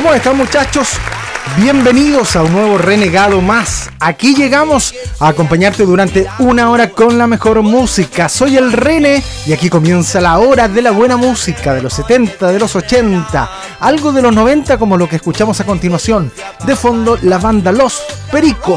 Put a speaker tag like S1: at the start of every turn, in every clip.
S1: ¿Cómo están, muchachos? Bienvenidos a un nuevo Renegado más. Aquí llegamos a acompañarte durante una hora con la mejor música. Soy el Rene y aquí comienza la hora de la buena música de los 70, de los 80, algo de los 90 como lo que escuchamos a continuación. De fondo, la banda Los Pericos.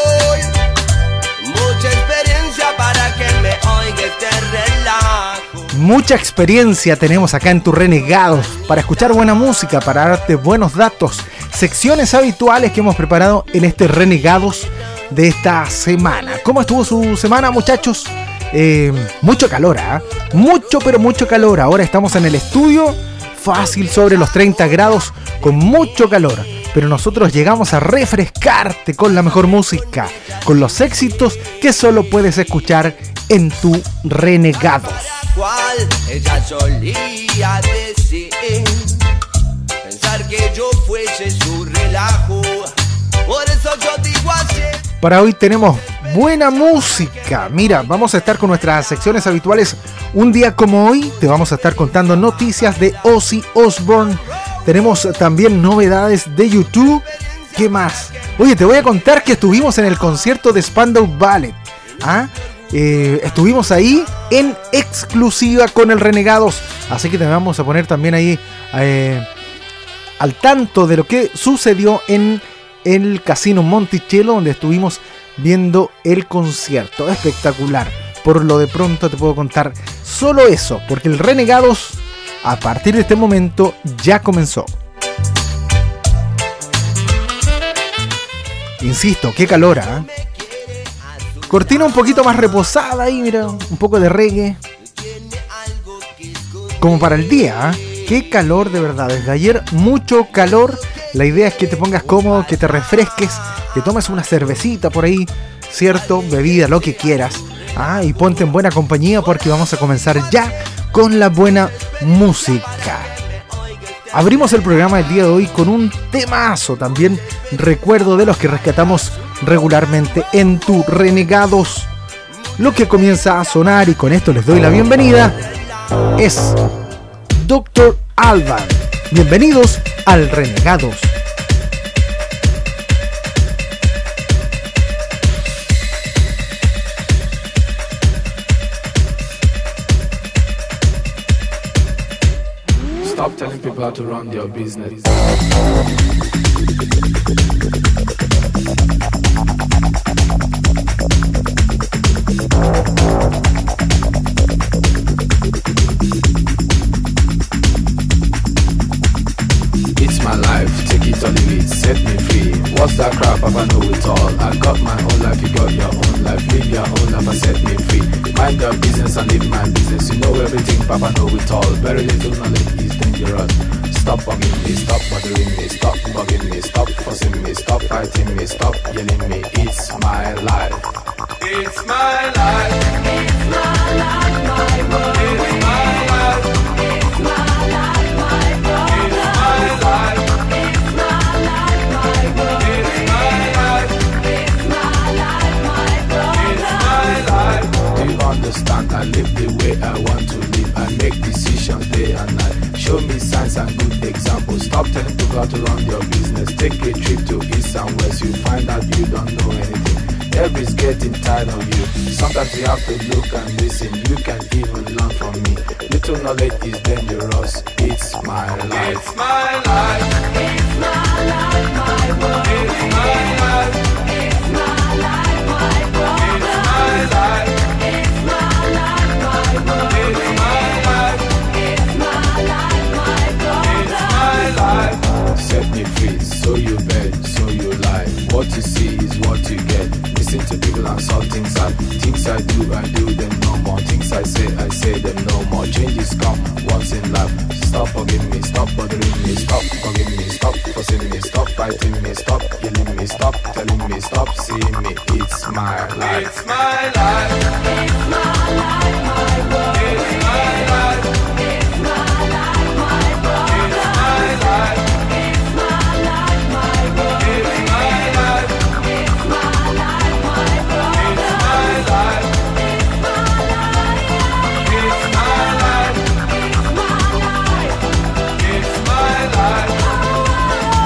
S1: Mucha experiencia tenemos acá en tu Renegados para escuchar buena música, para darte buenos datos, secciones habituales que hemos preparado en este Renegados de esta semana. ¿Cómo estuvo su semana, muchachos? Mucho calor, ¿eh? Mucho, pero mucho calor. Ahora estamos en el estudio, fácil sobre los 30 grados, con mucho calor. Pero nosotros llegamos a refrescarte con la mejor música, con los éxitos que solo puedes escuchar en tu Renegados.
S2: Ella solía decir, pensar que yo fuese su relajo, por eso yo digo así.
S1: Para hoy tenemos buena música. Mira, vamos a estar con nuestras secciones habituales. Un día como hoy te vamos a estar contando noticias de Ozzy Osbourne. Tenemos también novedades de YouTube. ¿Qué más? Oye, te voy a contar que estuvimos en el concierto de Spandau Ballet. Estuvimos ahí en exclusiva con el Renegados, así que te vamos a poner también ahí al tanto de lo que sucedió en el Casino Monticello, donde estuvimos viendo el concierto. Espectacular. Por lo de pronto te puedo contar solo eso, porque el Renegados a partir de este momento ya comenzó. Insisto, qué calor, ¿eh? Cortina un poquito más reposada ahí, mira, un poco de reggae. Como para el día, ¿eh? Qué calor de verdad. Desde ayer mucho calor. La idea es que te pongas cómodo, que te refresques, que tomes una cervecita por ahí, ¿cierto? Bebida, lo que quieras. Y ponte en buena compañía porque vamos a comenzar ya con la buena música. Abrimos el programa del día de hoy con un temazo. También recuerdo de los que rescatamos regularmente en tu Renegados. Lo que comienza a sonar, y con esto les doy la bienvenida, es Dr. Alban. Bienvenidos al Renegados.
S3: Stop telling people how to run their business. It's my life, take it or leave it, set me free. What's that crap? Papa know it all. I got my own life, you got your own life. Live your own life and set me free. Mind your business and live my business. You know everything, Papa know it all. Very little knowledge is dangerous. Stop bugging me, stop bothering me, stop bugging me, stop fussing me, stop fighting me, stop yelling me. It's my life. It's my life. It's my life, my world. It's my life. It's my life, my world. It's my life. It's my life, my world. It's my life. It's my life, my world. It's my life. Do you understand? I live the way I want to live. I make decisions day and night. Show me signs and good examples. Stop telling people how to run your business. Take a trip to east and west. You find out you don't know anything. Everybody's getting tired of you. Sometimes you have to look and listen. You can even learn from me. Little knowledge is dangerous. It's my life. It's my life. It's my life, my world. It's my life. It's my life, my world. It's my life. It's my life, my world. It's my life. It's my life, my world. It's my life. Set me free, so you bet, so you lie. What you see is what you get. Listen to people and saw things I do them no more. Things I say them no more. Changes come once in life. Stop forgiving me, stop bothering me, stop forgiving me, stop fussing me, stop fighting me, stop yelling me, stop telling me, stop seeing me. It's my life. It's my life. It's my life, my world. It's my life. It's my life, my world. It's my life. It's my life, my world. It's my life. It's my life, my world. It's my life. It's my life. It's my life. It's my life. It's my life.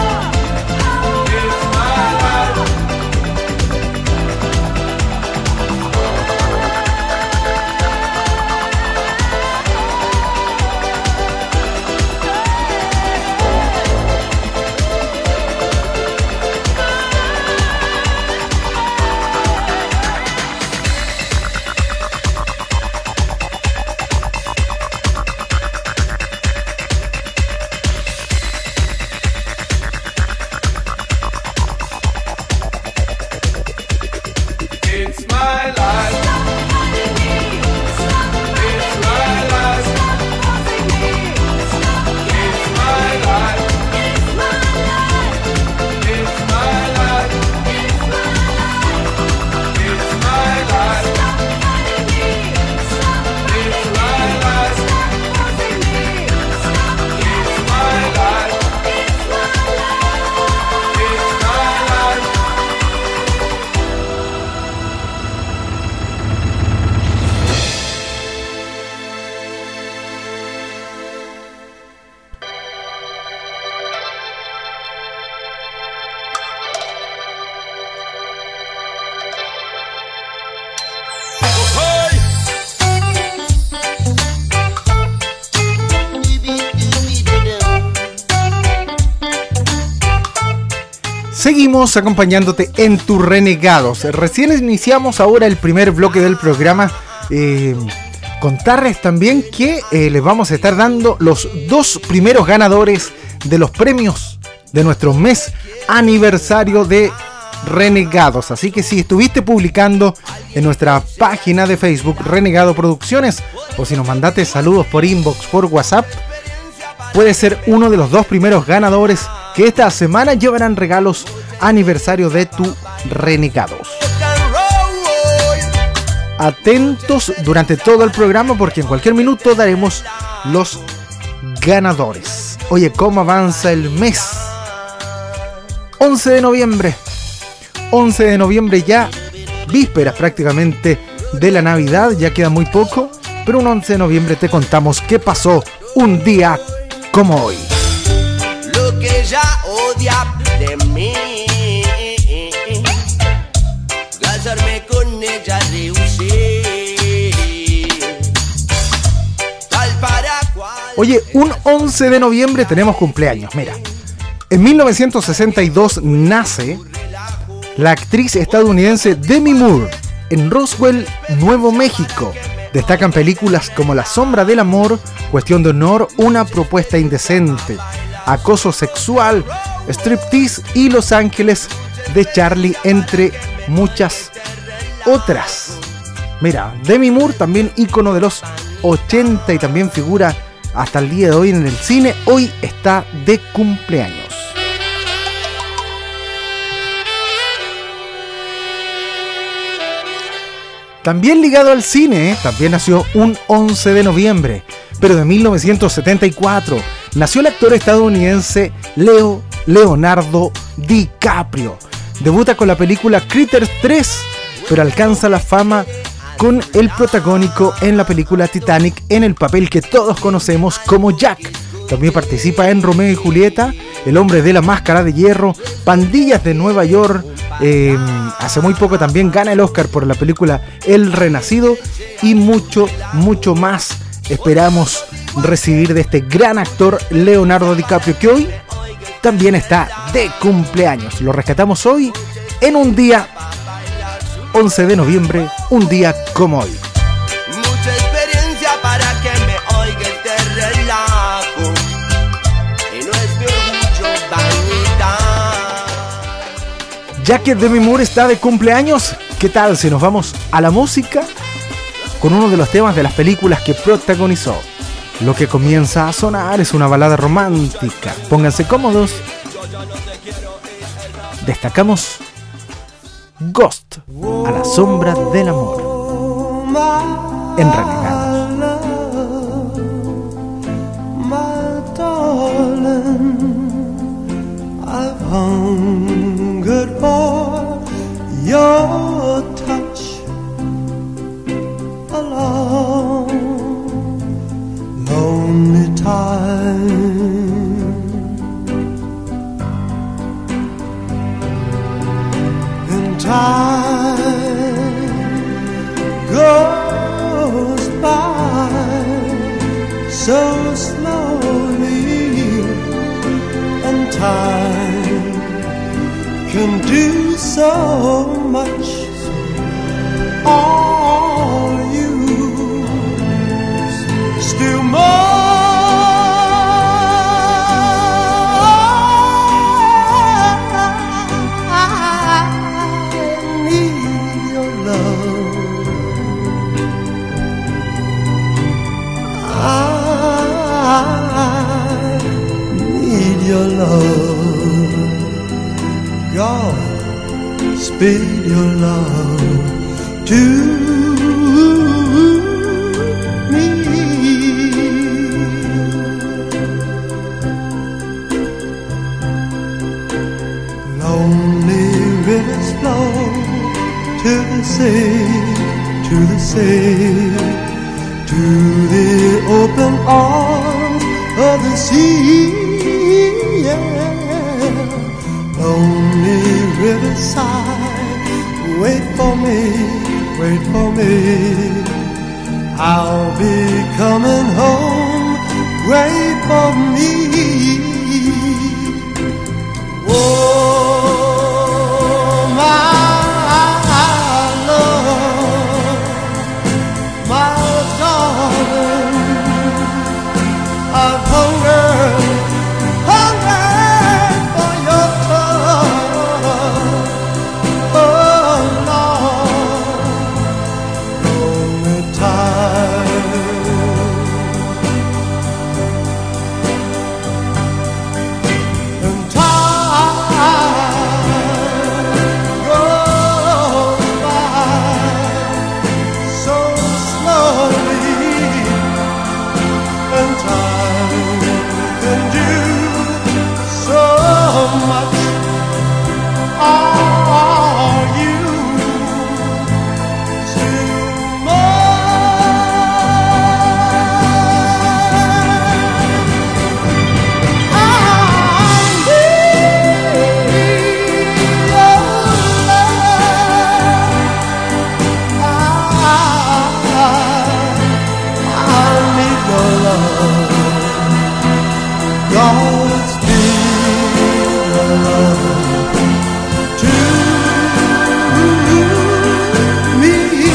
S1: Seguimos acompañándote en tus renegados. Recién iniciamos ahora el primer bloque del programa. Contarles también que les vamos a estar dando los 2 primeros ganadores de los premios de nuestro mes aniversario de Renegados. Así que si estuviste publicando en nuestra página de Facebook Renegado Producciones, o si nos mandaste saludos por inbox, por WhatsApp, puede ser uno de los 2 primeros ganadores que esta semana llevarán regalos aniversario de tu Renegados. Atentos durante todo el programa porque en cualquier minuto daremos los ganadores. Oye, ¿cómo avanza el mes? 11 de noviembre. 11 de noviembre ya, vísperas prácticamente de la Navidad, ya queda muy poco, pero un 11 de noviembre te contamos qué pasó un día como hoy.
S2: Lo que ella odia de mí, casarme con ella rehusé. Tal para cual.
S1: Oye, un 11 de noviembre tenemos cumpleaños, mira. En 1962 nace la actriz estadounidense Demi Moore en Roswell, Nuevo México. Destacan películas como La sombra del amor, Cuestión de honor, Una propuesta indecente, Acoso sexual, Striptease y Los ángeles de Charlie, entre muchas otras. Mira, Demi Moore, también ícono de los 80 y también figura hasta el día de hoy en el cine, hoy está de cumpleaños. También ligado al cine, también nació un 11 de noviembre, pero de 1974, nació el actor estadounidense Leonardo DiCaprio. Debuta con la película Critters 3, pero alcanza la fama con el protagónico en la película Titanic en el papel que todos conocemos como Jack. También participa en Romeo y Julieta, El hombre de la máscara de hierro, Pandillas de Nueva York. Hace muy poco también gana el Oscar por la película El Renacido y mucho, mucho más esperamos recibir de este gran actor Leonardo DiCaprio, que hoy también está de cumpleaños. Lo rescatamos hoy en un día 11 de noviembre, un día como hoy.
S2: Mucha experiencia para que me oiga este relajo, y no es mi orgullo vanidad.
S1: Ya que Demi Moore está de cumpleaños, ¿qué tal si nos vamos a la música? Con uno de los temas de las películas que protagonizó. Lo que comienza a sonar es una balada romántica. Pónganse cómodos. Destacamos Ghost, a la sombra del amor, en Renegados.
S4: Hungered for your touch a long, lonely time. And time goes by so slowly, and time can do so much. All you still more. I need your love. I need your love. God, speed your love to me. Lonely rivers flow to the sea, to the sea, to the open arms of the sea. Yeah. Lonely riverside, wait for me, wait for me. I'll be coming home, wait for me. Whoa. I've hungered for your love. Oh Lord, only time. And time goes by so slowly, and time can do so much. Are you still mine? I need your love. I need your love. God's been a love to me.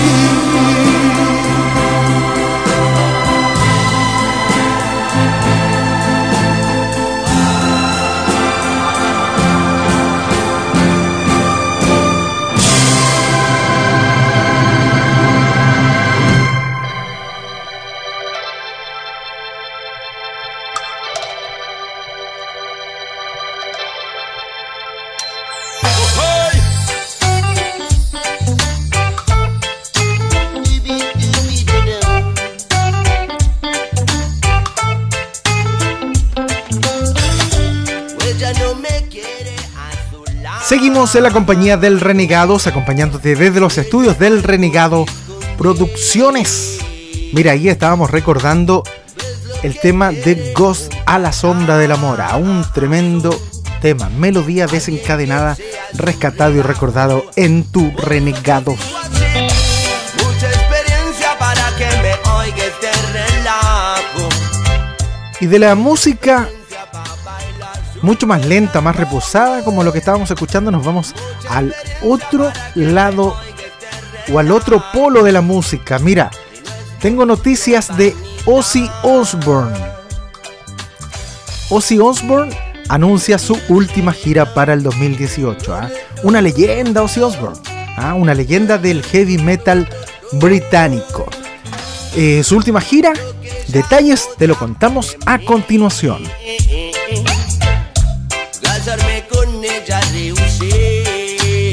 S2: Ella no me quiere a su lado.
S1: Seguimos en la compañía del Renegados, acompañándote desde los estudios del Renegado Producciones. Mira, ahí estábamos recordando el tema de Ghost a la sombra del amor, a un tremendo tema, melodía desencadenada, rescatado y recordado en tu Renegados.
S2: Mucha experiencia para que me oiga este relajo.
S1: Y de la música mucho más lenta, más reposada, como lo que estábamos escuchando, nos vamos al otro lado o al otro polo de la música. Mira, tengo noticias de Ozzy Osbourne. Ozzy Osbourne anuncia su última gira para el 2018. Una leyenda, Ozzy Osbourne. Una leyenda del heavy metal británico. Su última gira, detalles te lo contamos a continuación.
S2: Casarme con ella rehusé.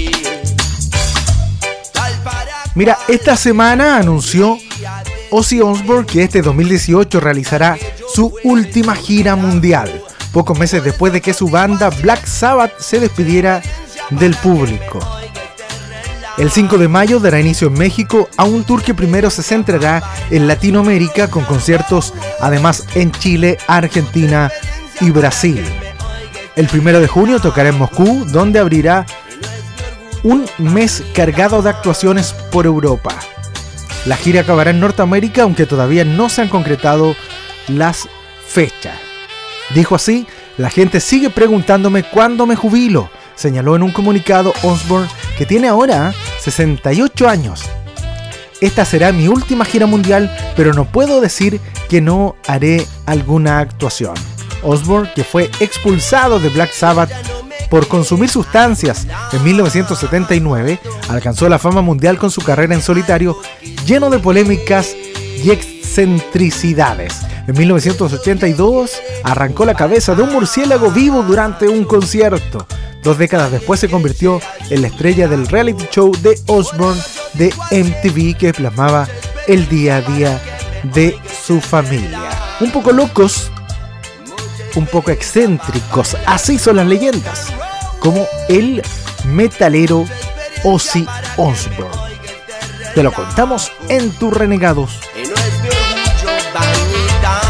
S1: Mira, esta semana anunció Ozzy Osbourne que este 2018 realizará su última gira mundial, pocos meses después de que su banda Black Sabbath se despidiera del público. El 5 de mayo dará inicio en México a un tour que primero se centrará en Latinoamérica, con conciertos además en Chile, Argentina y Brasil. El 1 de junio tocará en Moscú, donde abrirá un mes cargado de actuaciones por Europa. La gira acabará en Norteamérica, aunque todavía no se han concretado las fechas. Dijo así: la gente sigue preguntándome cuándo me jubilo, señaló en un comunicado Osbourne, que tiene ahora 68 años. Esta será mi última gira mundial, pero no puedo decir que no haré alguna actuación. Osbourne, que fue expulsado de Black Sabbath por consumir sustancias en 1979, alcanzó la fama mundial con su carrera en solitario, lleno de polémicas y excentricidades. En 1982 arrancó la cabeza de un murciélago vivo durante un concierto. 2 décadas después se convirtió en la estrella del reality show de Osbourne de MTV, que plasmaba el día a día de su familia. Un poco locos, un poco excéntricos, así son las leyendas, como el metalero Ozzy Osbourne. Te lo contamos en tu Renegados.
S2: Y no es mi orgullo vanidad.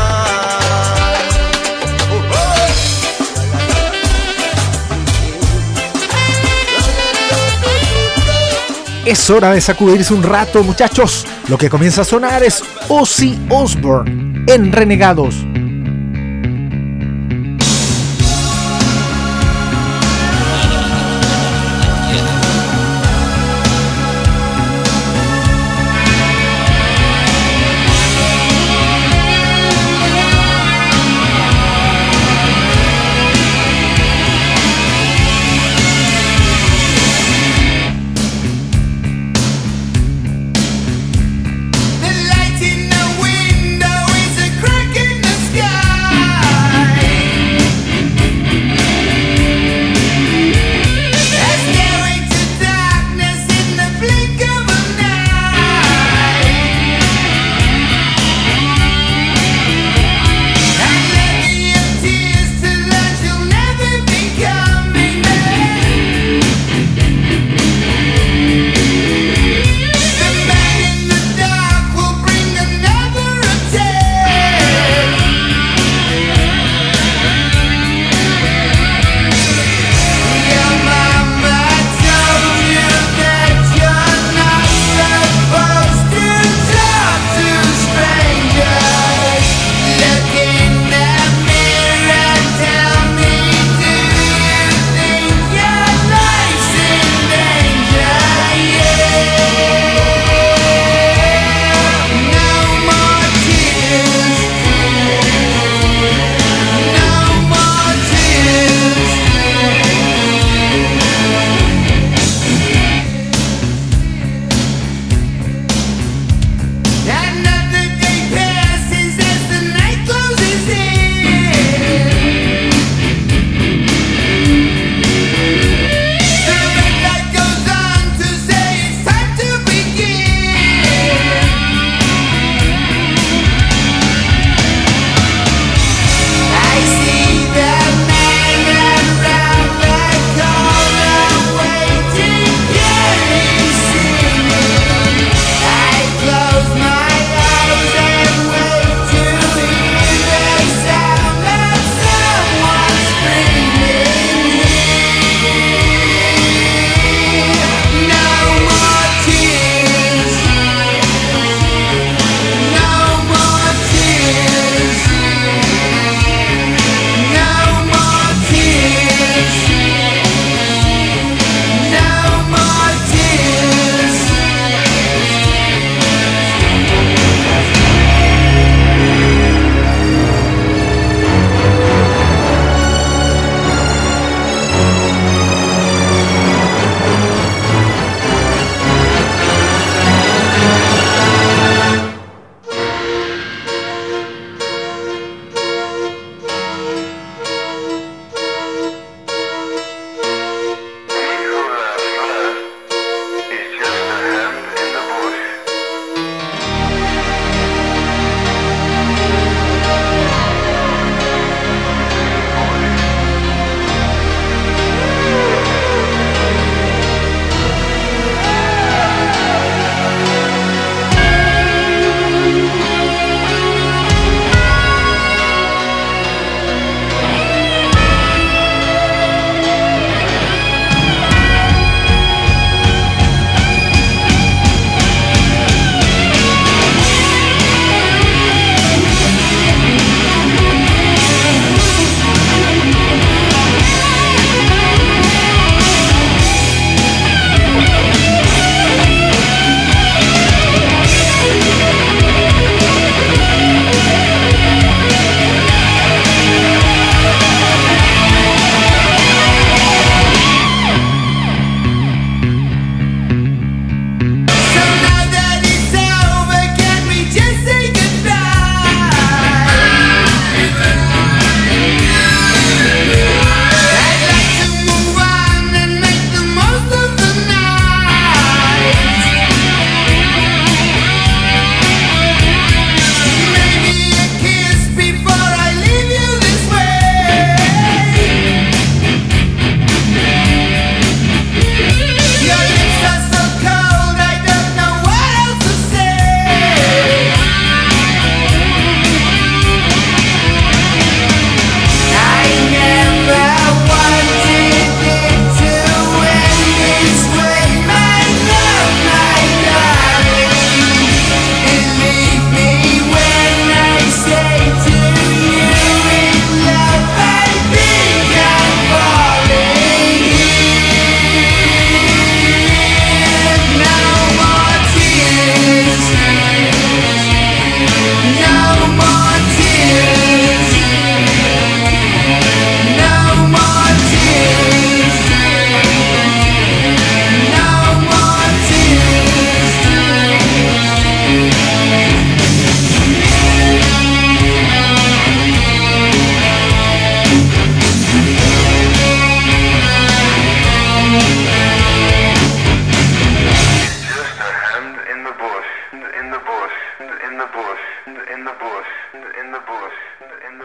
S1: Es hora de sacudirse un rato, muchachos. Lo que comienza a sonar es Ozzy Osbourne en Renegados.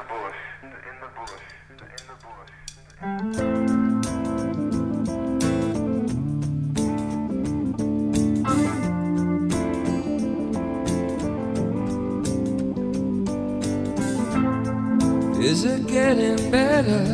S5: Is it getting better?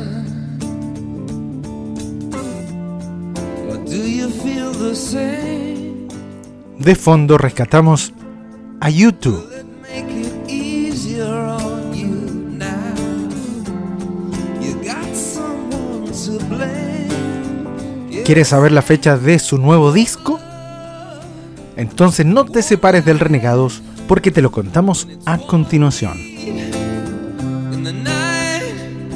S5: Or do you feel the same?
S1: De fondo rescatamos a U2.
S5: Will it make it easier on you now? You got someone to blame.
S1: ¿Quieres saber la fecha de su nuevo disco? Entonces no te separes del Renegados porque te lo contamos a continuación.
S5: In the night,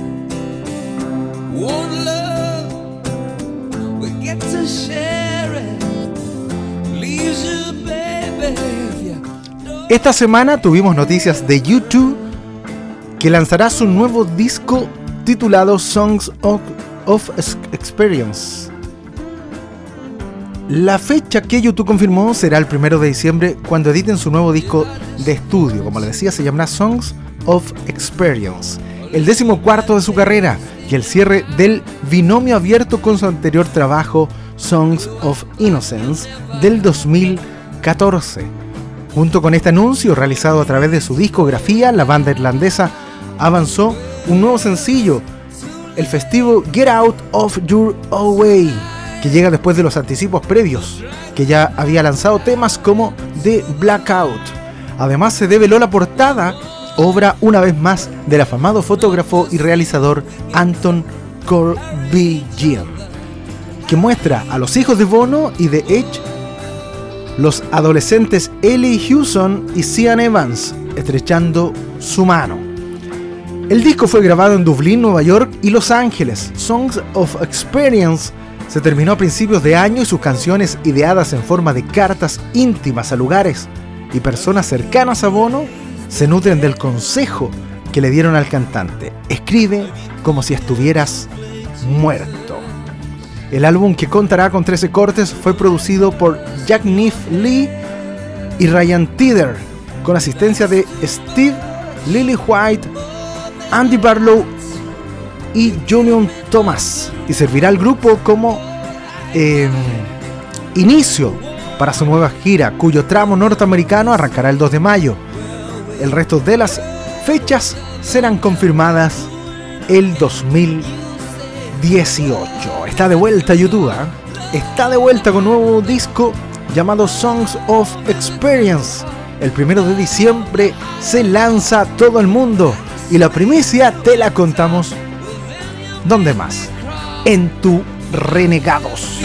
S5: one love, we get to share it. Leaves you, baby, if you don't.
S1: Esta semana tuvimos noticias de U2 que lanzará su nuevo disco titulado Songs of Experience. La fecha que U2 confirmó será el 1 de diciembre cuando editen su nuevo disco de estudio. Como les decía, se llamará Songs of Experience, el 14º de su carrera y el cierre del binomio abierto con su anterior trabajo Songs of Innocence del 2014. Junto con este anuncio realizado a través de su discografía, la banda irlandesa avanzó un nuevo sencillo, el festivo Get Out of Your Own Way, que llega después de los anticipos previos, que ya había lanzado temas como The Blackout. Además se develó la portada, obra una vez más del afamado fotógrafo y realizador Anton Corbijn, que muestra a los hijos de Bono y de Edge, los adolescentes Ellie Hewson y Sean Evans, estrechando su mano. El disco fue grabado en Dublín, Nueva York y Los Ángeles. Songs of Experience se terminó a principios de año y sus canciones, ideadas en forma de cartas íntimas a lugares y personas cercanas a Bono, se nutren del consejo que le dieron al cantante: escribe como si estuvieras muerto. El álbum, que contará con 13 cortes, fue producido por Jack Neff Lee y Ryan Tedder, con asistencia de Steve Lillywhite, Andy Barlow y Junior Thomas, y servirá al grupo como inicio para su nueva gira, cuyo tramo norteamericano arrancará el 2 de mayo. El resto de las fechas serán confirmadas el 2018. Está de vuelta U2, ¿eh? Está de vuelta con un nuevo disco llamado Songs of Experience. El 1 de diciembre se lanza a todo el mundo y la primicia te la contamos. ¿Dónde más? En tu Renegados.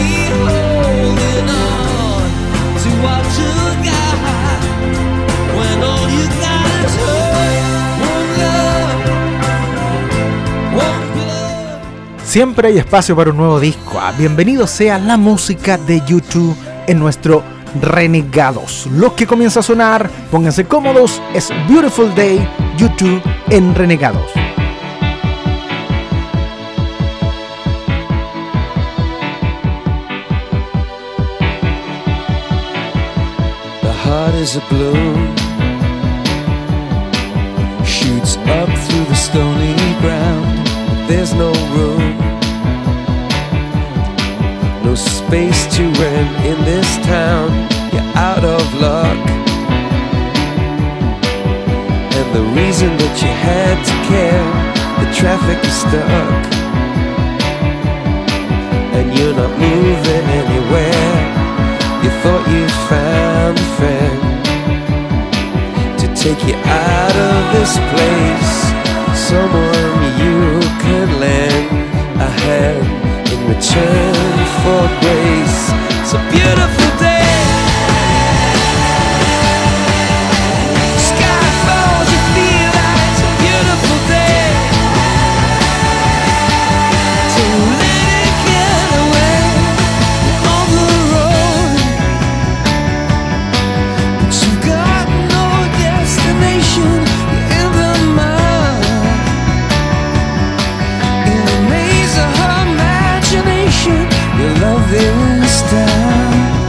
S1: Siempre hay espacio para un nuevo disco. Bienvenido sea la música de U2 en nuestro Renegados. Lo que comienza a sonar, pónganse cómodos, es Beautiful Day, U2 en Renegados.
S5: The heart is a balloon, shoots up through the stony ground. There's no room, no space to rent in this town. You're out of luck, and the reason that you had to care, the traffic is stuck, and you're not moving anywhere. You thought you'd found a friend to take you out of this place, someone you could lend a hand in return for grace. It's a beautiful day. Sky falls, you feel like it's a beautiful day. So let it get away on the road, but you got no destination. You're in the mud, in the maze of her imagination. Your love is down.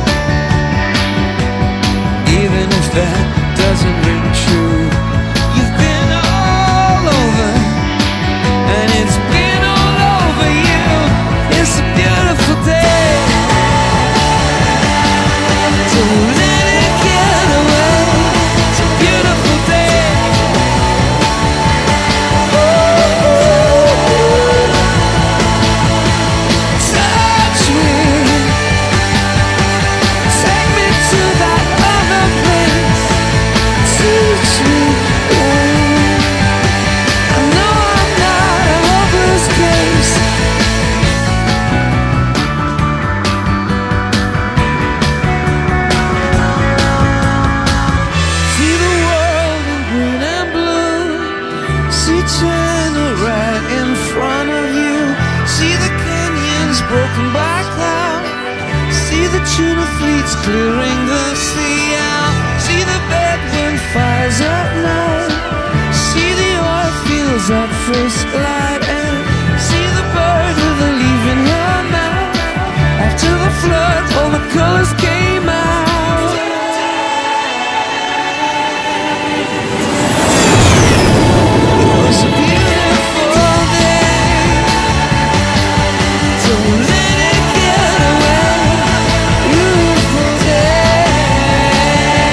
S5: broken by cloud. See the tuna fleets clearing the sea out. See the bedroom fires at night. See the oil fields at first light. And see the bird with a leaf in her mouth. After the flood, all the colors came out. It was a beautiful day. Don't let it get away. Beautiful day.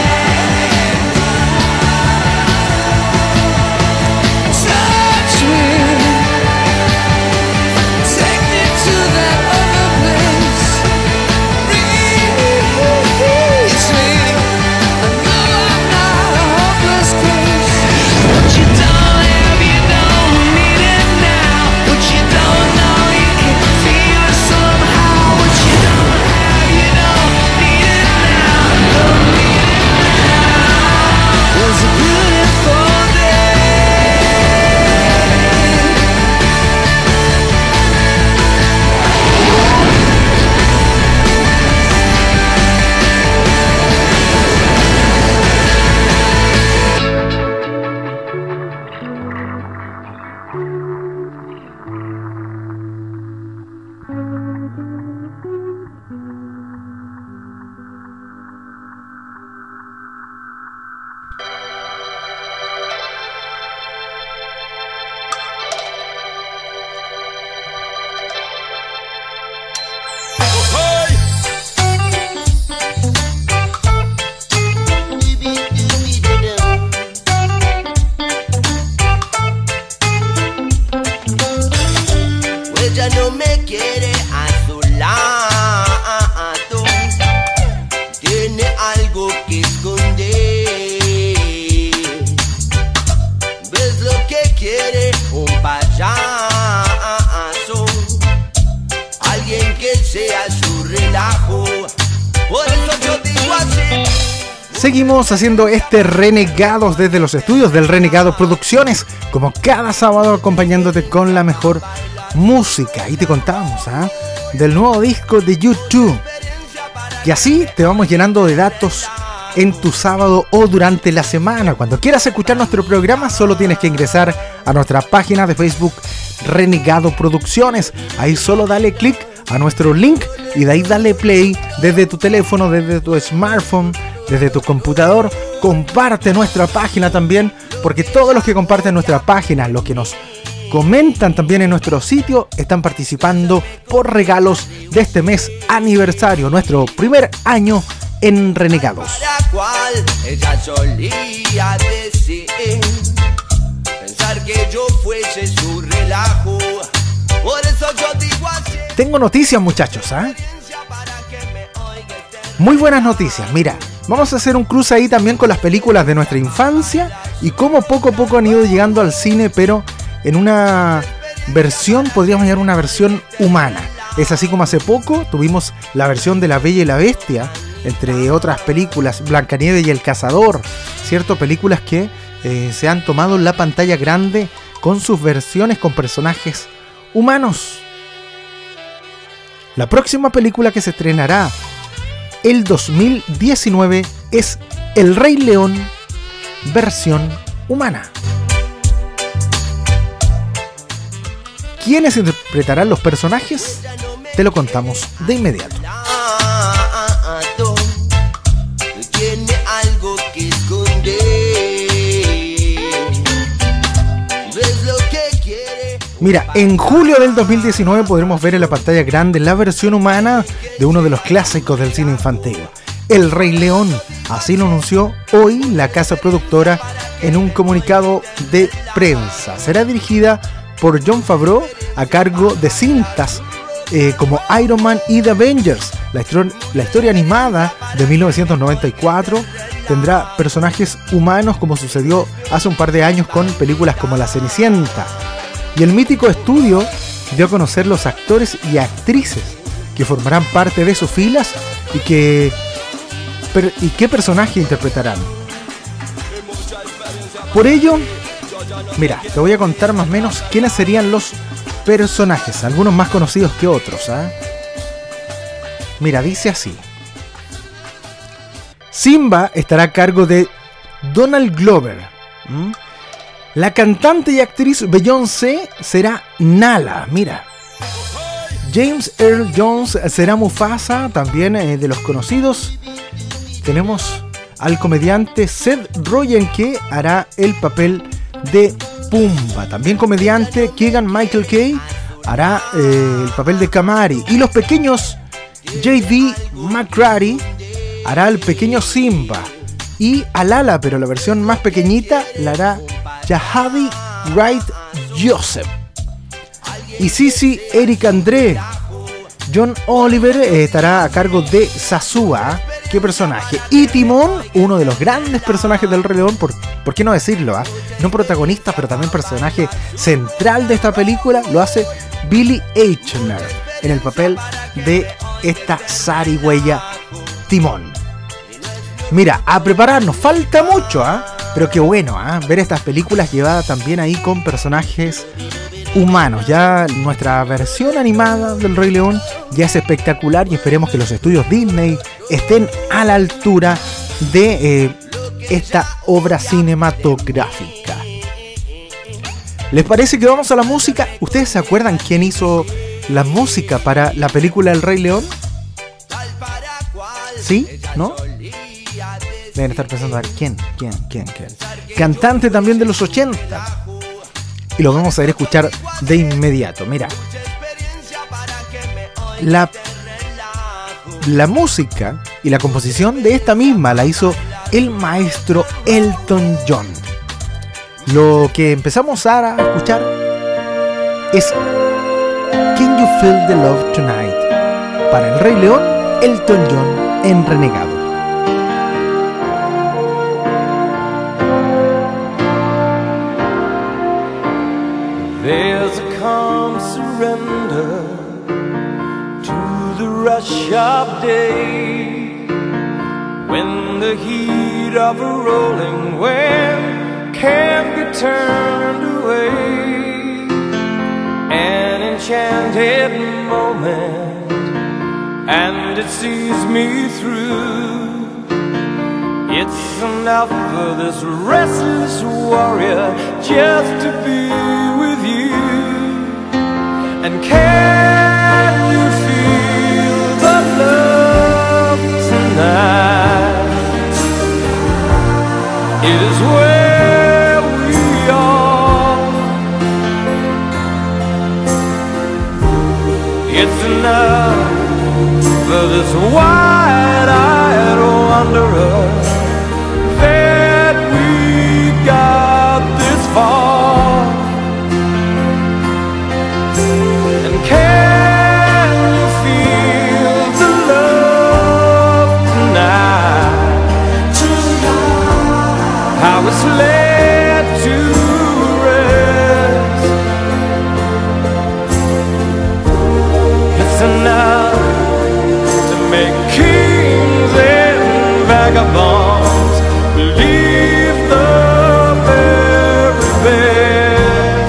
S5: Touch me. Take me to that other place. Reach me. I know I'm not a hopeless case. What you don't have, you don't need it now. What you don't know, you can feel it somehow. What you don't have, you don't need it now. Don't need it now. It was a beautiful day.
S2: Ella no me quiere a su lado, tiene algo que esconder. ¿Ves lo que quiere? Un payaso, alguien que sea su relajo. Por eso yo digo así.
S1: Seguimos haciendo este Renegados desde los estudios del Renegado Producciones, como cada sábado acompañándote con la mejor música. Y te contamos del nuevo disco de YouTube. Y así te vamos llenando de datos en tu sábado o durante la semana. Cuando quieras escuchar nuestro programa, solo tienes que ingresar a nuestra página de Facebook Renegado Producciones. Ahí solo dale clic a nuestro link y de ahí dale play desde tu teléfono, desde tu smartphone, desde tu computador. Comparte nuestra página también, porque todos los que comparten nuestra página, los que nos comentan también en nuestro sitio, están participando por regalos de este mes aniversario, nuestro primer año en Renegados.
S2: La cual ella solía decir, pensar que yo fuese su relajo. Por eso yo digo así.
S1: Tengo noticias, muchachos, muy buenas noticias. Mira, vamos a hacer un cruce ahí también con las películas de nuestra infancia y cómo poco a poco han ido llegando al cine, pero en una versión, podríamos llamar una versión humana. Es así como hace poco tuvimos la versión de La Bella y la Bestia, entre otras películas, Blancanieves y el Cazador, ¿cierto? Películas que se han tomado en la pantalla grande con sus versiones con personajes humanos. La próxima película que se estrenará el 2019 es El Rey León, versión humana. ¿Quiénes interpretarán los personajes? Te lo contamos de inmediato.
S2: Tiene algo que esconder. ¿Ves lo que quiere?
S1: Mira, en julio del 2019 podremos ver en la pantalla grande la versión humana de uno de los clásicos del cine infantil, El Rey León. Así lo anunció hoy la casa productora en un comunicado de prensa. Será dirigida por Jon Favreau, a cargo de cintas como Iron Man y The Avengers. La historia animada de 1994 tendrá personajes humanos, como sucedió hace un par de años con películas como La Cenicienta. Y el mítico estudio dio a conocer los actores y actrices que formarán parte de sus filas y qué personaje interpretarán. Por ello, mira, te voy a contar más o menos quiénes serían los personajes, algunos más conocidos que otros, ¿eh? Mira, dice así. Simba estará a cargo de Donald Glover. La cantante y actriz Beyoncé será Nala, mira. James Earl Jones será Mufasa, también de los conocidos. Tenemos al comediante Seth Rogen, que hará el papel de Pumba. También comediante Keegan Michael Kay hará el papel de Kamari. Y los pequeños J.D. McCrary hará el pequeño Simba. Y a Lala, pero la versión más pequeñita, la hará Jahavi Wright Joseph. Y Sisi Eric André. John Oliver estará a cargo de Sazua. ¿Qué personaje? Y Timón, uno de los grandes personajes del Rey León, ¿por qué no decirlo? No protagonista, pero también personaje central de esta película, lo hace Billy Eichner en el papel de esta zarigüeya Timón. Mira, a prepararnos, falta mucho, pero qué bueno, ver estas películas llevadas también ahí con personajes humanos. Ya nuestra versión animada del Rey León ya es espectacular y esperemos que los estudios Disney estén a la altura de esta obra cinematográfica. ¿Les parece que vamos a la música? ¿Ustedes se acuerdan quién hizo la música para la película El Rey León? ¿Sí? ¿No? Deben estar pensando, a ver, ¿quién? Cantante también de los 80. Y lo vamos a ir a escuchar de inmediato. Mira, la música y la composición de esta misma la hizo el maestro Elton John. Lo que empezamos a escuchar es Can You Feel the Love Tonight? Para el Rey León, Elton John en Renegado.
S5: There's a calm surrender to the rush of day, when the heat of a rolling wave can't be turned away. An enchanted moment, and it sees me through. It's enough for this restless warrior just to be with you. And can you feel the love tonight? It is where we are. It's enough for this wide-eyed wanderer that we got this far. And can you feel the love tonight? How it's led to rest. It's enough to make kings and vagabonds believe the very best.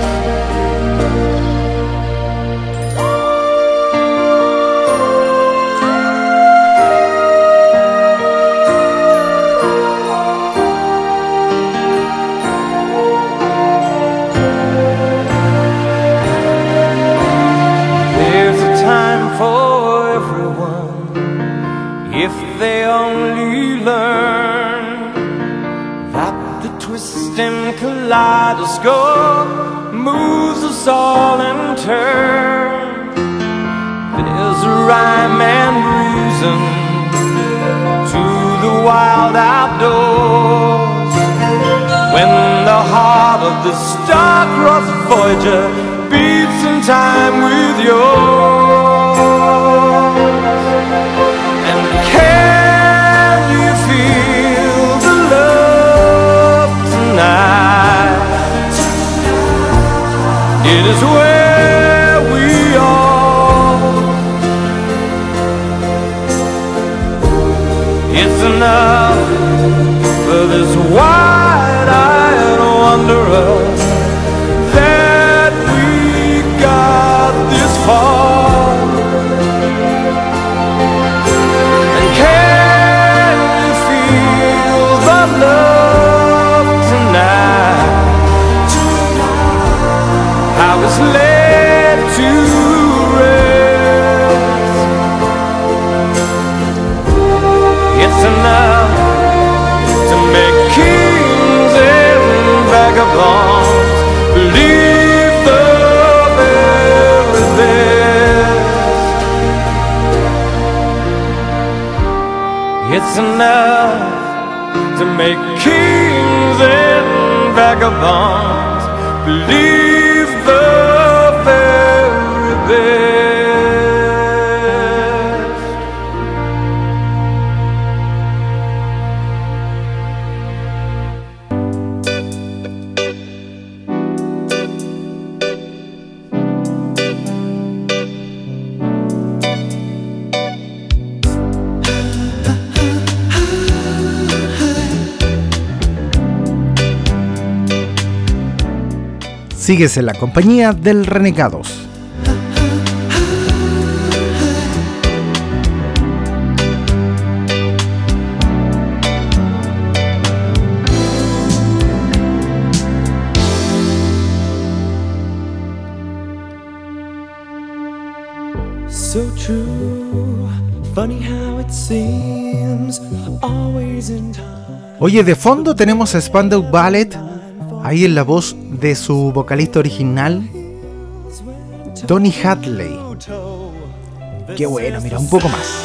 S5: There's a time for everyone if they only learn that the twisting kaleidoscope moves us all in turn. There's a rhyme and reason to the wild outdoors, when the heart of the star-crossed Voyager beats in time with yours. And can you feel the love tonight? It is where we are. It's enough for this wide-eyed wanderer that we got to rest. It's enough to make kings and vagabonds believe the very best. It's enough to make kings and vagabonds believe the very best.
S1: Sigues en la compañía del Renegados.
S5: So true, funny how it seems, always in time.
S1: Oye, de fondo tenemos a Spandau Ballet, ahí en la voz de su vocalista original, Tony Hadley. Qué bueno, mira, un poco más.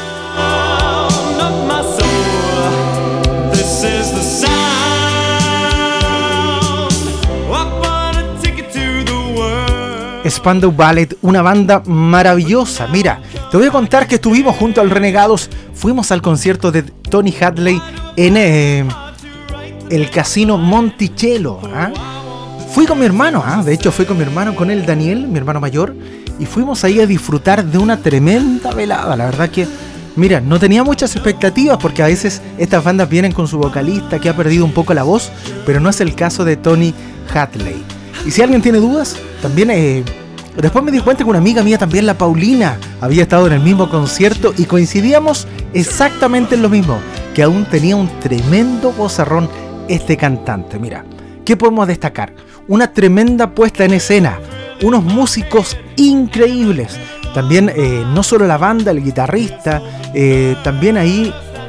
S1: Spandau Ballet, una banda maravillosa. Mira, te voy a contar que estuvimos junto al Renegados, fuimos al concierto de Tony Hadley en el Casino Monticello. Fui con mi hermano, de hecho fui con mi hermano, con el Daniel, mi hermano mayor, y fuimos ahí a disfrutar de una tremenda velada. La verdad que, mira, no tenía muchas expectativas porque a veces estas bandas vienen con su vocalista que ha perdido un poco la voz, pero no es el caso de Tony Hadley. Y si alguien tiene dudas, también después me di cuenta que una amiga mía también, la Paulina, había estado en el mismo concierto y coincidíamos exactamente en lo mismo, que aún tenía un tremendo vozarrón este cantante. Mira, ¿qué podemos destacar? Una tremenda puesta en escena, unos músicos increíbles. También no solo la banda, el guitarrista, también ahí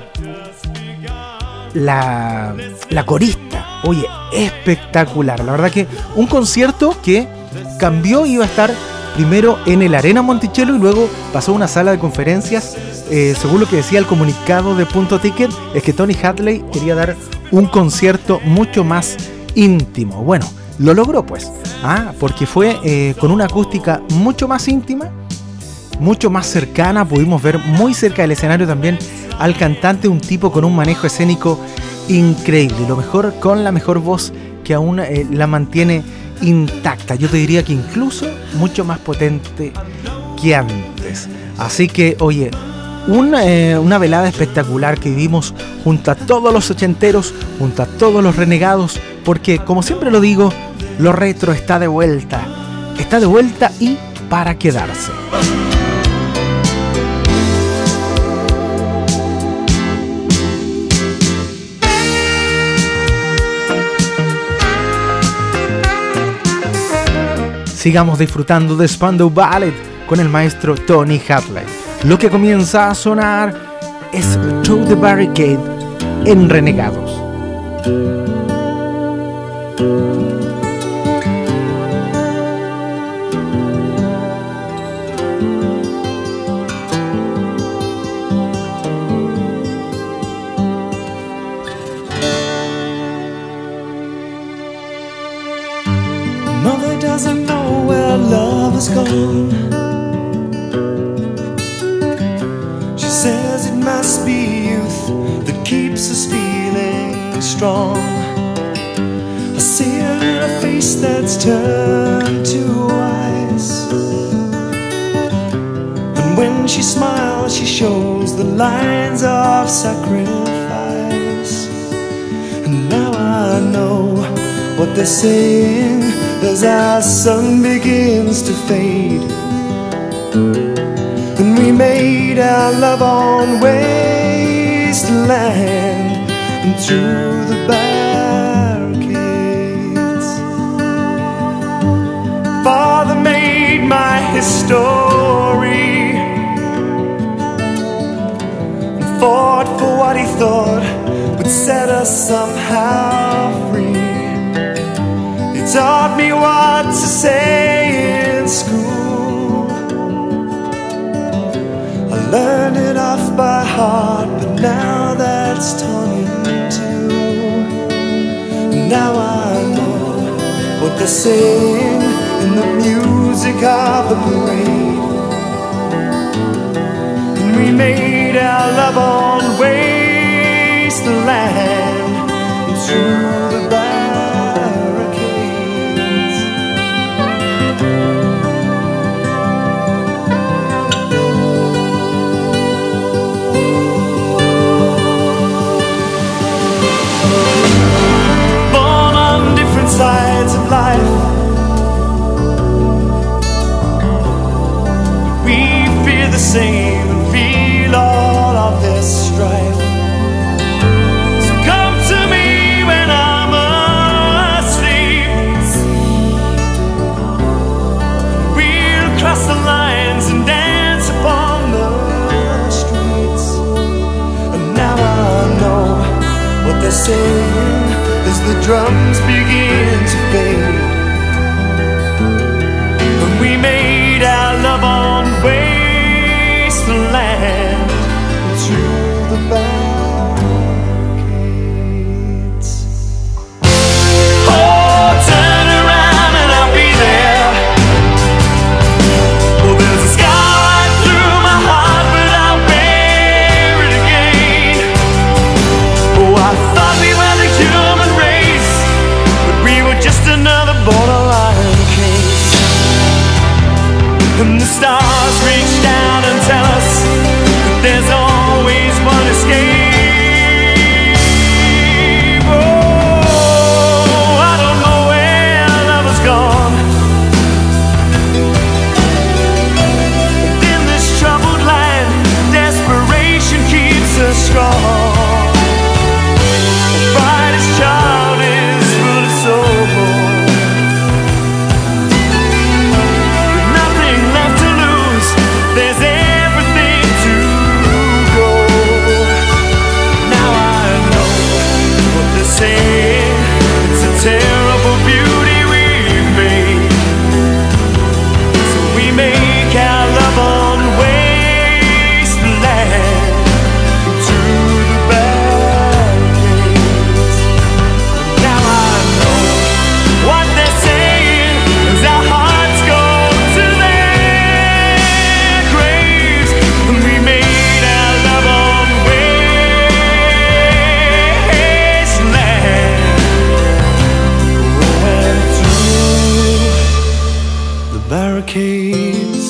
S1: la corista. Oye, espectacular. La verdad que un concierto que cambió, iba a estar primero en el Arena Monticello y luego pasó a una sala de conferencias. Según lo que decía el comunicado de Punto Ticket, es que Tony Hadley quería dar un concierto mucho más íntimo. Bueno, lo logró pues, porque fue con una acústica mucho más íntima, mucho más cercana. Pudimos ver muy cerca del escenario también al cantante, un tipo con un manejo escénico increíble, y lo mejor, con la mejor voz que aún la mantiene intacta. Yo te diría que incluso mucho más potente que antes. Así que, oye, una velada espectacular que vivimos junto a todos los ochenteros, junto a todos los renegados, porque como siempre lo digo, lo retro está de vuelta y para quedarse. Sigamos disfrutando de Spandau Ballet con el maestro Tony Hadley. Lo que comienza a sonar es Through the Barricade en Renegados.
S5: Mother doesn't know where love has gone. She says it must be youth that keeps us feeling strong. I see it in her face that's turned to ice, and when she smiles she shows the lines of sacrifice. And now I know what they're saying as our sun begins to fade, and we made our love on wasteland and through the barricades. Father made my history
S4: learned it off by heart, but now that's torn in two. Now I know what they're saying in the music of the parade. And we made our love on wasteland and through the barricades. Born on different sides of life, we fear the same and feel all of this strife. So come to me when I'm asleep. We'll cross the lines and dance upon the streets. And now I know what they're saying as the drums begin to fade. And we made our love on wasteland through the barricades. Oh, turn around and I'll be there. Well, there's a scar right through my heart, but I'll bear it again. Oh, I thought we were the human race, but we were just another borderline case. And the stars reach down and tell us that there's always one escape. Oh, I don't know where love has gone. And in this troubled land, desperation keeps us strong. The brightest child is full of soul. Nothing left to lose, there's everything to go. Now I know what they're saying, it's a terrible beauty we've made. So we make our love on wasteland through the barricades. Now I know what they're saying as our hearts go to their graves. And we made our love on wasteland and through the barricades.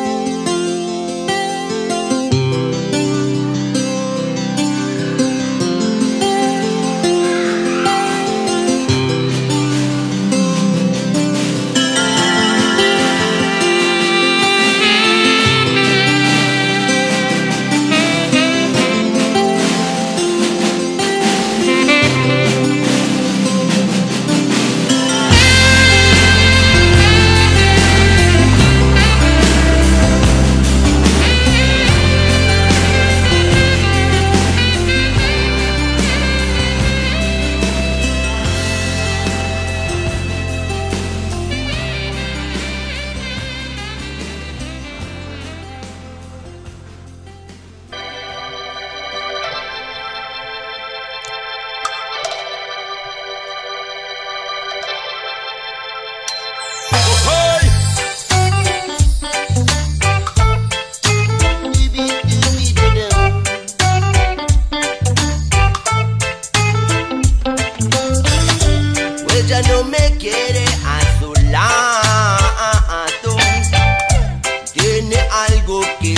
S2: Ella no me quiere a su lado, tiene algo que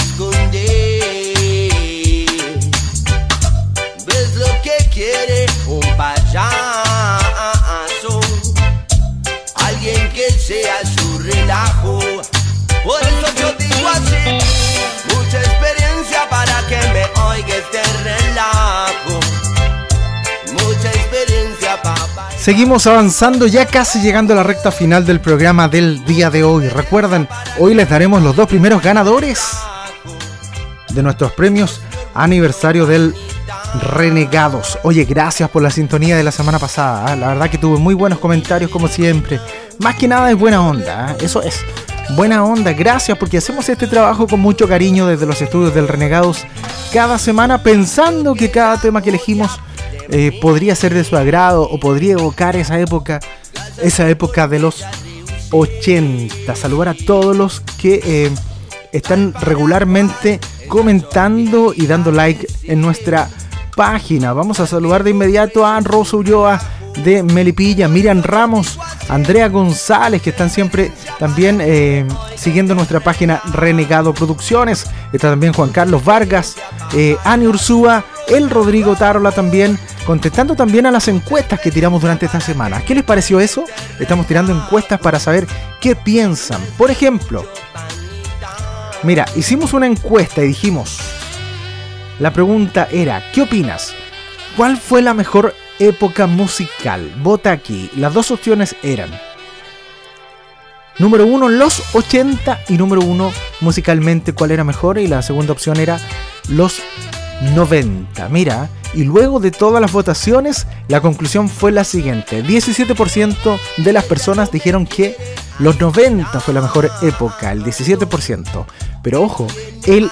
S2: esconder. ¿Ves lo que quiere un payaso? Alguien que sea su relajo. Por eso yo digo así, mucha experiencia para que me oiga este relajo. Mucha experiencia para...
S1: Seguimos avanzando, ya casi llegando a la recta final del programa del día de hoy. Recuerden, hoy les daremos los 2 primeros ganadores de nuestros premios aniversario del Renegados. Oye, gracias por la sintonía de la semana pasada, ¿eh? La verdad que tuve muy buenos comentarios como siempre. Más que nada es buena onda, ¿eh? Eso es. Buena onda, gracias, porque hacemos este trabajo con mucho cariño desde los estudios del Renegados cada semana, pensando que cada tema que elegimos podría ser de su agrado o podría evocar esa época de los 80. Saludar a todos los que están regularmente comentando y dando like en nuestra página. Vamos a saludar de inmediato a Rosa Ulloa de Melipilla, Miriam Ramos, Andrea González, que están siempre también siguiendo nuestra página Renegado Producciones. Está también Juan Carlos Vargas, Ani Ursúa, el Rodrigo Tarola también, contestando también a las encuestas que tiramos durante esta semana. ¿Qué les pareció eso? Estamos tirando encuestas para saber qué piensan. Por ejemplo, mira, hicimos una encuesta y dijimos, la pregunta era, ¿qué opinas? ¿Cuál fue la mejor época musical? Vota aquí. Las dos opciones eran número 1 los 80 y número 1 musicalmente cuál era mejor, y la segunda opción era los 90. Mira, y luego de todas las votaciones la conclusión fue la siguiente: 17% de las personas dijeron que los 90 fue la mejor época, el 17%. Pero ojo, el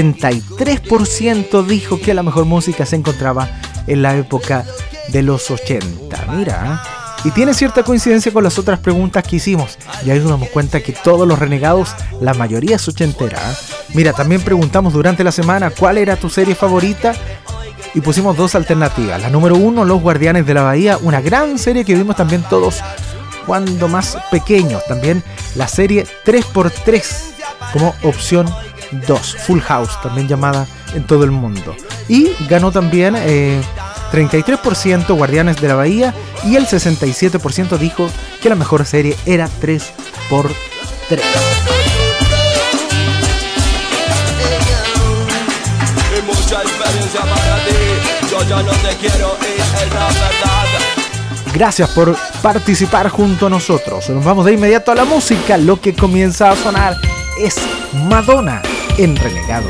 S1: 83% dijo que la mejor música se encontraba en la época de los 80. Mira, y tiene cierta coincidencia con las otras preguntas que hicimos, y ahí nos damos cuenta que todos los renegados, la mayoría es ochentera. Mira, también preguntamos durante la semana cuál era tu serie favorita y pusimos dos alternativas. La número 1, Los Guardianes de la Bahía, una gran serie que vimos también todos cuando más pequeños. También la serie 3x3 como opción 2, Full House, también llamada en todo el mundo. Y ganó también 33% Guardianes de la Bahía, y el 67% dijo que la mejor serie era 3x3. Gracias por participar junto a nosotros. Nos vamos de inmediato a la música. Lo que comienza a sonar es Madonna en Renegado.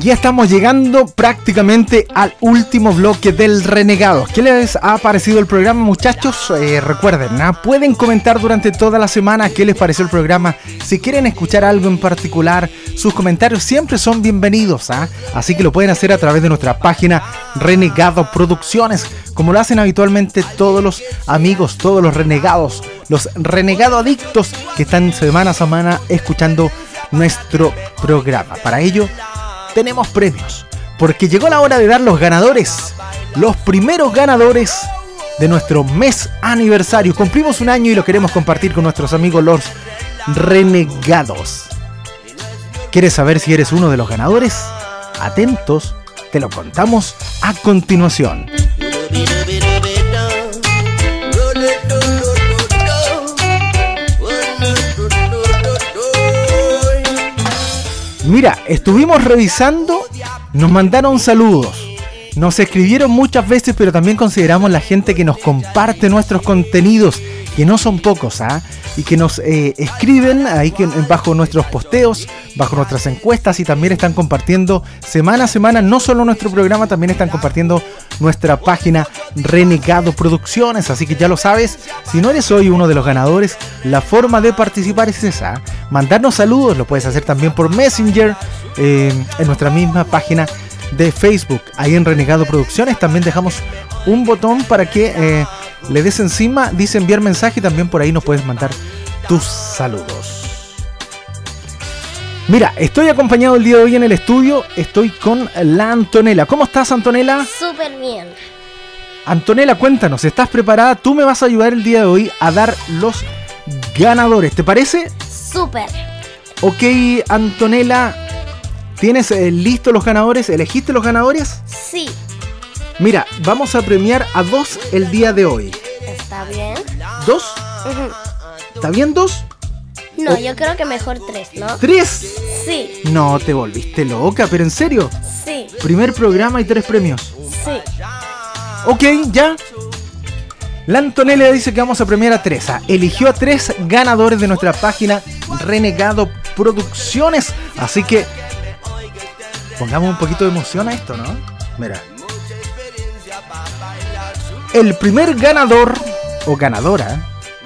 S1: ya estamos llegando prácticamente al último bloque del Renegados. ¿Qué les ha parecido el programa, muchachos? Recuerden, pueden comentar durante toda la semana qué les pareció el programa. Si quieren escuchar algo en particular, sus comentarios siempre son bienvenidos. Así que lo pueden hacer a través de nuestra página Renegado Producciones, como lo hacen habitualmente todos los amigos, todos los renegados, los renegado adictos que están semana a semana escuchando nuestro programa. Para ello tenemos premios, porque llegó la hora de dar los ganadores, los primeros ganadores de nuestro mes aniversario. Cumplimos un año y lo queremos compartir con nuestros amigos los renegados. ¿Quieres saber si eres uno de los ganadores? Atentos, te lo contamos a continuación. Mira, estuvimos revisando, nos mandaron saludos, nos escribieron muchas veces, pero también consideramos la gente que nos comparte nuestros contenidos, que no son pocos, y que nos escriben ahí bajo nuestros posteos, bajo nuestras encuestas, y también están compartiendo semana a semana, no solo nuestro programa, también están compartiendo nuestra página Renegado Producciones. Así que ya lo sabes, si no eres hoy uno de los ganadores, la forma de participar es esa: mandarnos saludos. Lo puedes hacer también por Messenger, en nuestra misma página de Facebook, ahí en Renegado Producciones. También dejamos un botón para que le des encima, dice enviar mensaje, y también por ahí nos puedes mandar tus saludos. Mira, estoy acompañado el día de hoy en el estudio, estoy con la Antonella. ¿Cómo estás, Antonella?
S6: Súper bien.
S1: Antonella, cuéntanos, ¿estás preparada? Tú me vas a ayudar el día de hoy a dar los ganadores, ¿te parece?
S6: Súper.
S1: Ok, Antonella, ¿tienes listos los ganadores? ¿Elegiste los ganadores?
S6: Sí.
S1: Mira, vamos a premiar a 2 el día de hoy.
S6: ¿Está bien?
S1: ¿2?
S6: Ujú.
S1: ¿Está bien 2?
S6: No, yo creo que mejor 3, ¿no?
S1: ¿3?
S6: Sí,
S1: No, te volviste loca, pero en serio.
S6: sí,
S1: Primer programa y 3 premios.
S6: sí.
S1: Ok, ya. La Antonella dice que vamos a premiar a 3. Eligió a 3 ganadores de nuestra página Renegado Producciones. Así que pongamos un poquito de emoción a esto, ¿no? Mira. El primer ganador o ganadora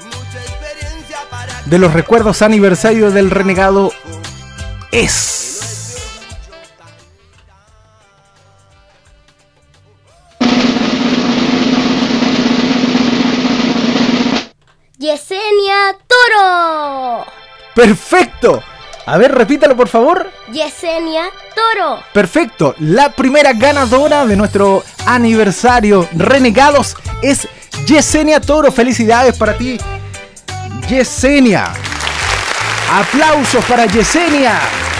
S1: de los recuerdos aniversarios del Renegado es...
S6: Yesenia Toro.
S1: ¡Perfecto! A ver, repítalo por favor.
S6: Yesenia Toro.
S1: Perfecto, la primera ganadora de nuestro aniversario Renegados es Yesenia Toro. Felicidades para ti, Yesenia. Aplausos para Yesenia.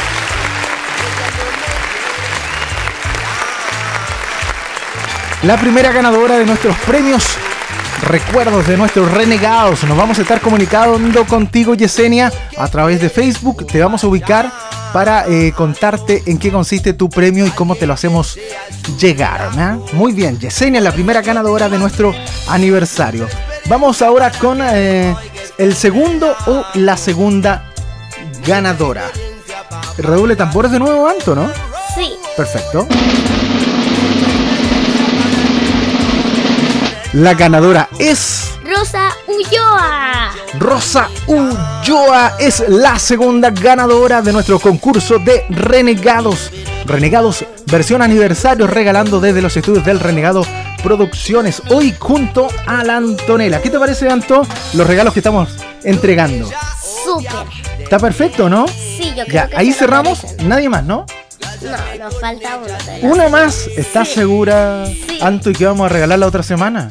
S1: La primera ganadora de nuestros premios recuerdos de nuestros renegados. Nos vamos a estar comunicando contigo, Yesenia, a través de Facebook. Te vamos a ubicar para contarte en qué consiste tu premio y cómo te lo hacemos llegar, ¿no? Muy bien, Yesenia, la primera ganadora de nuestro aniversario. Vamos ahora con el segundo o la segunda ganadora. Redoble tambores de nuevo, Anto, ¿no?
S6: Sí.
S1: Perfecto. La ganadora es...
S6: Rosa Ulloa.
S1: Rosa Ulloa es la segunda ganadora de nuestro concurso de Renegados. Renegados versión aniversario, regalando desde los estudios del Renegado Producciones. Hoy junto a la Antonella. ¿Qué te parece, Anto, los regalos que estamos entregando?
S6: Súper.
S1: ¿Está perfecto, no?
S6: Sí, yo creo
S1: Ya,
S6: que
S1: ahí
S6: se lo
S1: cerramos.
S6: merecen.
S1: Nadie más, ¿no?
S6: No, nos falta uno. de los-
S1: Una más. ¿Estás
S6: Sí.
S1: segura,
S6: Sí.
S1: Anto, y que vamos a regalar la otra semana?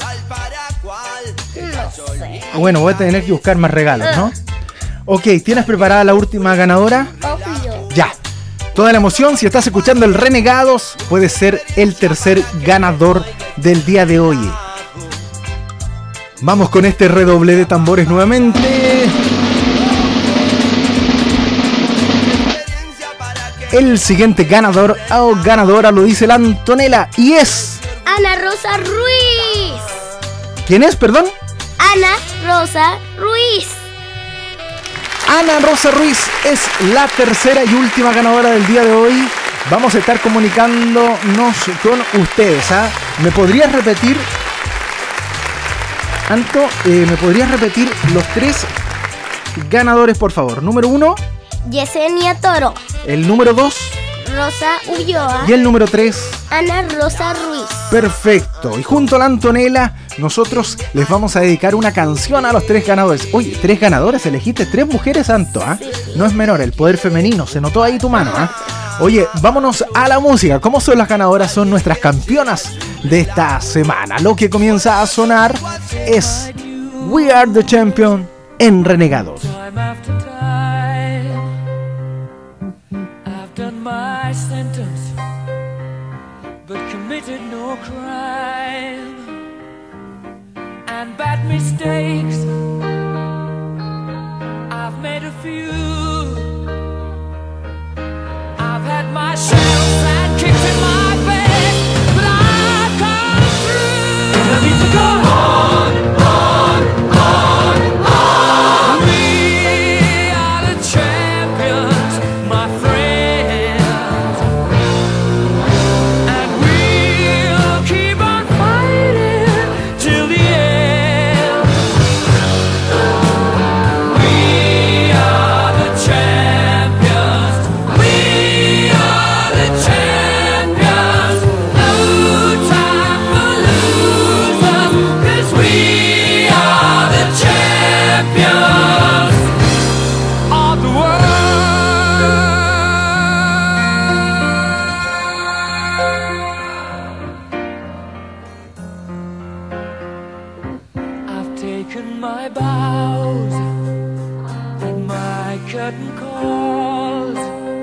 S6: No sé.
S1: Bueno, voy a tener que buscar más regalos, ¿no? Ok, ¿tienes preparada la última ganadora?
S6: Obvio.
S1: Ya. Toda la emoción, si estás escuchando el Renegados, puede ser el tercer ganador del día de hoy. Vamos con este redoble de tambores nuevamente. El siguiente ganador o ganadora lo dice la Antonella y es...
S6: Ana Rosa Ruiz.
S1: ¿Quién es, perdón?
S6: Ana Rosa Ruiz.
S1: Ana Rosa Ruiz es la tercera y última ganadora del día de hoy. vamos a estar comunicándonos con ustedes. ¿Me podrías repetir, Anto, me podrías repetir los 3 ganadores, por favor? Número 1,
S6: Yesenia Toro.
S1: el número 2
S6: Rosa Ulloa.
S1: y el número 3.
S6: Ana Rosa Ruiz.
S1: Perfecto. Y junto a la Antonella, nosotros les vamos a dedicar una canción a los 3 ganadores. Oye, 3 ganadores, elegiste 3 mujeres, Anto, ¿ah?
S6: Sí.
S1: No es menor, el poder femenino, se notó ahí tu mano, ¿ah? Oye, vámonos a la música. ¿Cómo son las ganadoras? Son nuestras campeonas de esta semana. Lo que comienza a sonar es We Are the Champion en Renegados.
S7: Time after time, I've done my sentence, but committed no crime. And bad mistakes, I've made a few. I've had my shells and kicks in my face, but I've come through. And I need to go on, on, on, on. We are the champions, my friends, and we'll keep on fighting till the end. We are the champions. We are the champions. No time for losers, 'cause we are the champions of the world. I've taken my bows and my curtain calls.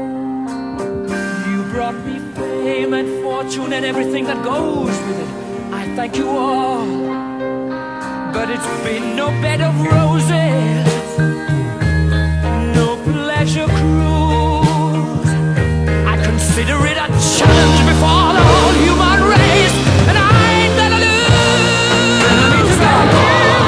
S7: You brought me fame and fortune and everything that goes with it. I thank you all, but it's been no bed of roses, no pleasure cruise. I consider it a challenge before the whole human race, and I ain't gonna lose. And I need to go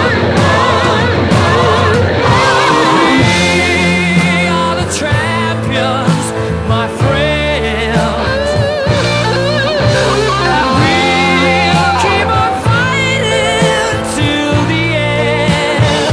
S7: We are the champions, my friends, and we'll keep on fighting till the end.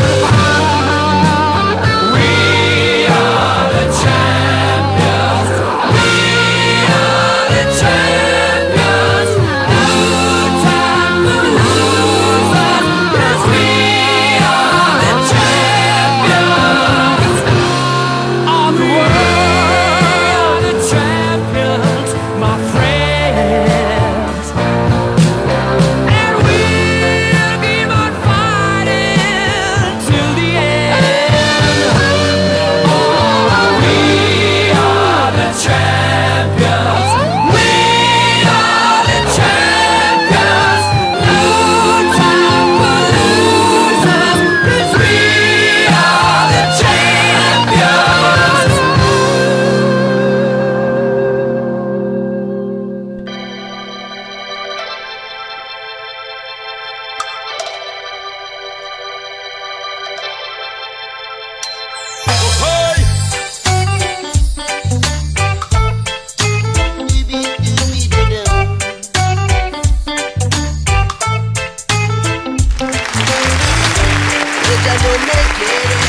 S7: We are the champions. We are the champions. No time for losers, 'cause we are the champions of the world. The champions, my friends, and we'll keep on fighting till the end. Oh, we are the champions. We are the champions. No time for losers, 'cause we are the champions.
S2: Ella no me quiere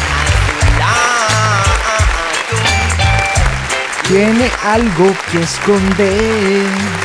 S2: aceptar.
S1: Tiene algo que esconder.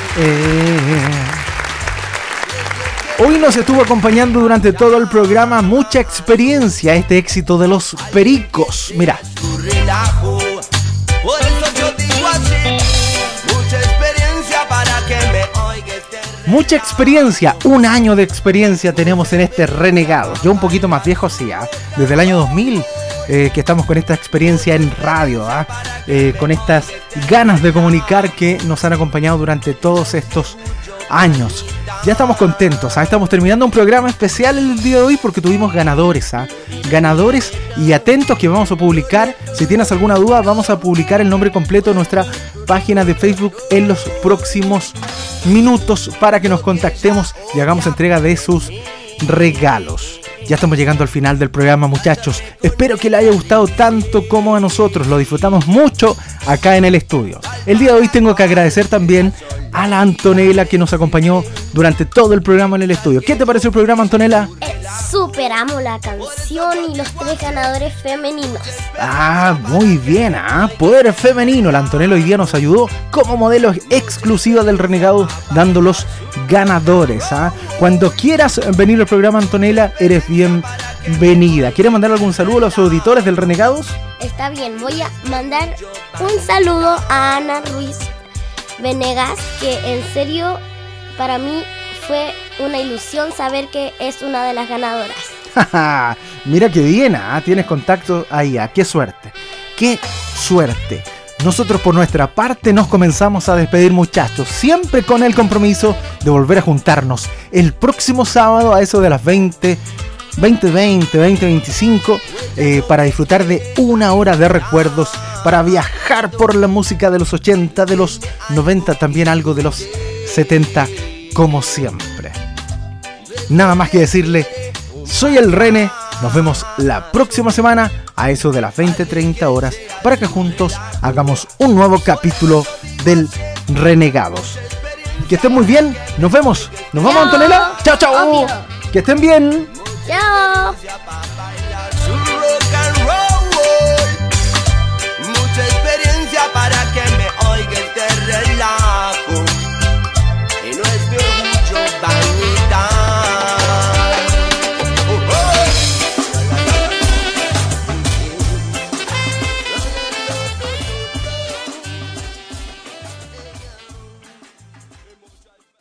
S1: Hoy nos estuvo acompañando durante todo el programa mucha experiencia este éxito de los Pericos. Mira,
S2: Tu relajo, por eso yo digo así. Mucha experiencia para que me oigas.
S1: mucha experiencia, 1 año de experiencia tenemos en este Renegado. Yo un poquito más viejo, sí, desde el año 2000 que estamos con esta experiencia en radio, con estas ganas de comunicar que nos han acompañado durante todos estos años. Ya estamos contentos, estamos terminando un programa especial el día de hoy porque tuvimos ganadores, ganadores, y atentos que vamos a publicar. Si tienes alguna duda, vamos a publicar el nombre completo de nuestra página de Facebook en los próximos minutos para que nos contactemos y hagamos entrega de sus regalos. Ya estamos llegando al final del programa, muchachos. Espero que les haya gustado tanto como a nosotros. Lo disfrutamos mucho acá en el estudio. El día de hoy tengo que agradecer también a la Antonella que nos acompañó durante todo el programa en el estudio. ¿Qué te pareció el programa, Antonella?
S6: Súper amo la canción y los 3 ganadores femeninos.
S1: Ah, muy bien, poder femenino. La Antonella hoy día nos ayudó como modelo exclusiva del Renegado, dando los ganadores. Cuando quieras venir al programa, Antonella, eres bienvenida. ¿Quieres mandar algún saludo a los auditores del Renegados?
S6: Está bien, voy a mandar un saludo a Ana Ruiz Venegas, que en serio para mí fue una ilusión saber que es una de las ganadoras.
S1: Mira qué bien, tienes contacto ahí, qué suerte, qué suerte. Nosotros por nuestra parte nos comenzamos a despedir, muchachos, siempre con el compromiso de volver a juntarnos el próximo sábado a eso de las 20:25 para disfrutar de una hora de recuerdos, para viajar por la música de los 80, de los 90, también algo de los 70, como siempre. Nada más que decirle, soy el Rene, nos vemos la próxima semana a eso de las 20:30 horas para que juntos hagamos un nuevo capítulo del Renegados. Que estén muy bien, nos vemos. ¿Nos vamos, Antonella? Chao, chao.
S6: Obvio.
S1: Que estén bien.
S6: Chao.